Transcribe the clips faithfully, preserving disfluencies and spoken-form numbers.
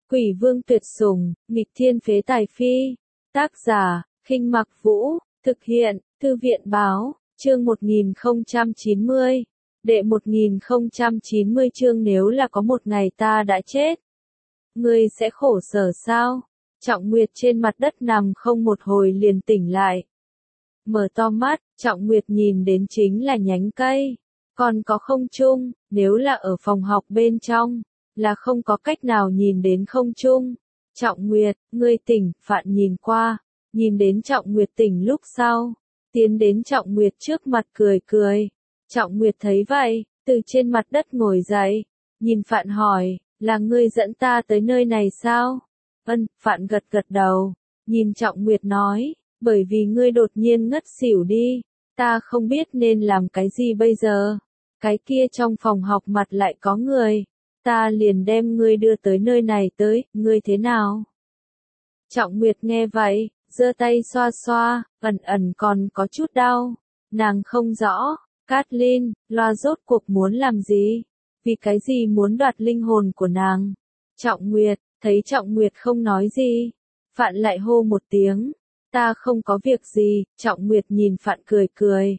Quỷ vương tuyệt sủng, nghịch thiên phế tài phi. Tác giả, Khinh Mặc Vũ, thực hiện, Thư viện báo, chương một nghìn không trăm chín mươi. Đệ một nghìn không trăm chín mươi chương nếu là có một ngày ta đã chết. Ngươi sẽ khổ sở sao? Trọng Nguyệt trên mặt đất nằm không một hồi liền tỉnh lại. Mở to mắt, Trọng Nguyệt nhìn đến chính là nhánh cây. Còn có không trung, nếu là ở phòng học bên trong, là không có cách nào nhìn đến không trung. Trọng Nguyệt, ngươi tỉnh, Phạn nhìn qua, nhìn đến Trọng Nguyệt tỉnh lúc sau, tiến đến Trọng Nguyệt trước mặt cười cười. Trọng Nguyệt thấy vậy, từ trên mặt đất ngồi dậy, nhìn Phạn hỏi, là ngươi dẫn ta tới nơi này sao? Ân, Phạn gật gật đầu, nhìn Trọng Nguyệt nói, bởi vì ngươi đột nhiên ngất xỉu đi, ta không biết nên làm cái gì bây giờ. Cái kia trong phòng học mặt lại có người, ta liền đem ngươi đưa tới nơi này tới, ngươi thế nào? Trọng Nguyệt nghe vậy, giơ tay xoa xoa, ẩn ẩn còn có chút đau, nàng không rõ, Kathleen, loa rốt cuộc muốn làm gì? Vì cái gì muốn đoạt linh hồn của nàng? Trọng Nguyệt, thấy Trọng Nguyệt không nói gì, Phạn lại hô một tiếng, ta không có việc gì. Trọng Nguyệt nhìn Phạn cười cười.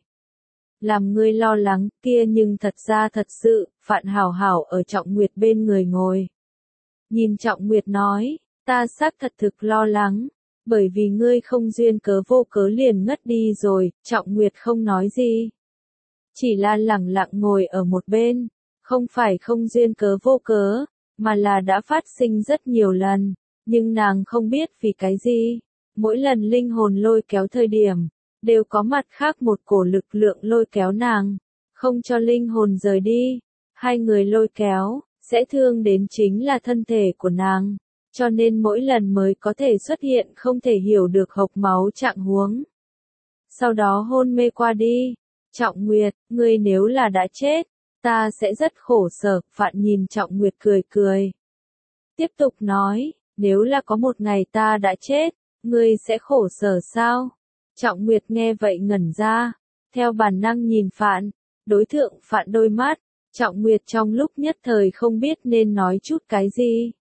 Làm ngươi lo lắng, kia nhưng thật ra thật sự, Phạn hảo hảo ở Trọng Nguyệt bên người ngồi. Nhìn Trọng Nguyệt nói, ta xác thật thực lo lắng, bởi vì ngươi không duyên cớ vô cớ liền ngất đi rồi. Trọng Nguyệt không nói gì, chỉ là lẳng lặng ngồi ở một bên, không phải không duyên cớ vô cớ, mà là đã phát sinh rất nhiều lần, nhưng nàng không biết vì cái gì, mỗi lần linh hồn lôi kéo thời điểm, đều có mặt khác một cổ lực lượng lôi kéo nàng, không cho linh hồn rời đi. Hai người lôi kéo, sẽ thương đến chính là thân thể của nàng, cho nên mỗi lần mới có thể xuất hiện không thể hiểu được hộc máu trạng huống. Sau đó hôn mê qua đi. Trọng Nguyệt, ngươi nếu là đã chết, ta sẽ rất khổ sở. Phạn nhìn Trọng Nguyệt cười cười. Tiếp tục nói, nếu là có một ngày ta đã chết, ngươi sẽ khổ sở sao? Trọng Nguyệt nghe vậy ngẩn ra, theo bản năng nhìn Phạn, đối thượng Phạn đôi mắt. Trọng Nguyệt trong lúc nhất thời không biết nên nói chút cái gì.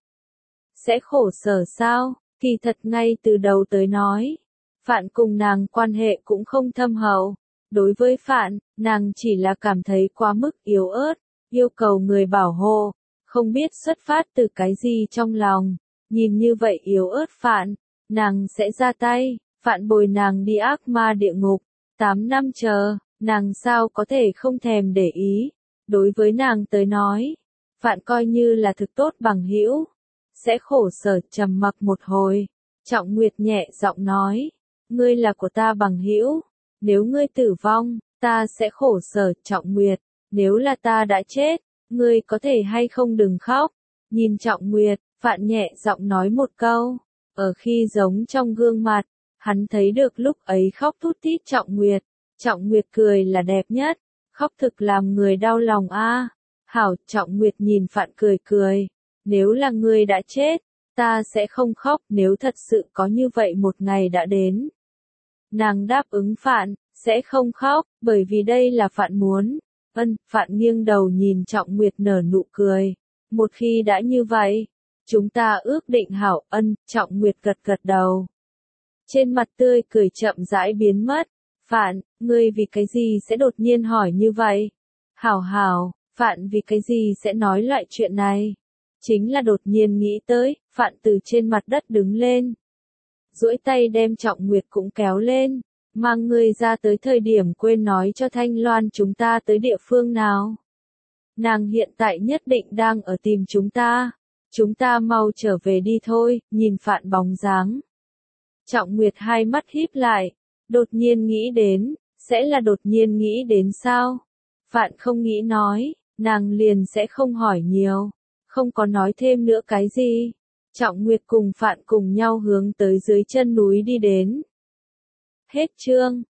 Sẽ khổ sở sao? Kỳ thật ngay từ đầu tới nói, Phạn cùng nàng quan hệ cũng không thâm hậu. Đối với Phạn, nàng chỉ là cảm thấy quá mức yếu ớt, yêu cầu người bảo hộ, không biết xuất phát từ cái gì trong lòng. Nhìn như vậy yếu ớt Phạn, nàng sẽ ra tay, Phạn bồi nàng đi ác ma địa ngục, tám năm chờ, nàng sao có thể không thèm để ý. Đối với nàng tới nói, Phạn coi như là thực tốt bằng hữu, sẽ khổ sở. Trầm mặc một hồi, Trọng Nguyệt nhẹ giọng nói, ngươi là của ta bằng hữu, nếu ngươi tử vong, ta sẽ khổ sở. Trọng Nguyệt, nếu là ta đã chết, ngươi có thể hay không đừng khóc. Nhìn Trọng Nguyệt, Phạn nhẹ giọng nói một câu, ở khi giống trong gương mặt, hắn thấy được lúc ấy khóc thút thít Trọng Nguyệt. Trọng Nguyệt cười là đẹp nhất, khóc thực làm người đau lòng a. À. Hảo, Trọng Nguyệt nhìn Phạn cười cười, nếu là ngươi đã chết, ta sẽ không khóc. Nếu thật sự có như vậy một ngày đã đến, nàng đáp ứng Phạn, sẽ không khóc, bởi vì đây là Phạn muốn. Ân, Phạn nghiêng đầu nhìn Trọng Nguyệt nở nụ cười. Một khi đã như vậy, chúng ta ước định hảo. Ân, Trọng Nguyệt gật gật đầu. Trên mặt tươi cười chậm rãi biến mất. Phạn, ngươi vì cái gì sẽ đột nhiên hỏi như vậy? Hảo hảo, Phạn vì cái gì sẽ nói loại chuyện này? Chính là đột nhiên nghĩ tới. Phạn từ trên mặt đất đứng lên, duỗi tay đem Trọng Nguyệt cũng kéo lên, mang ngươi ra tới thời điểm quên nói cho Thanh Loan chúng ta tới địa phương nào. Nàng hiện tại nhất định đang ở tìm chúng ta, chúng ta mau trở về đi thôi. Nhìn Phạn bóng dáng, Trọng Nguyệt hai mắt híp lại, đột nhiên nghĩ đến, sẽ là đột nhiên nghĩ đến sao? Phạn không nghĩ nói, nàng liền sẽ không hỏi nhiều, không có nói thêm nữa cái gì. Trọng Nguyệt cùng Phạn cùng nhau hướng tới dưới chân núi đi đến. Hết chương.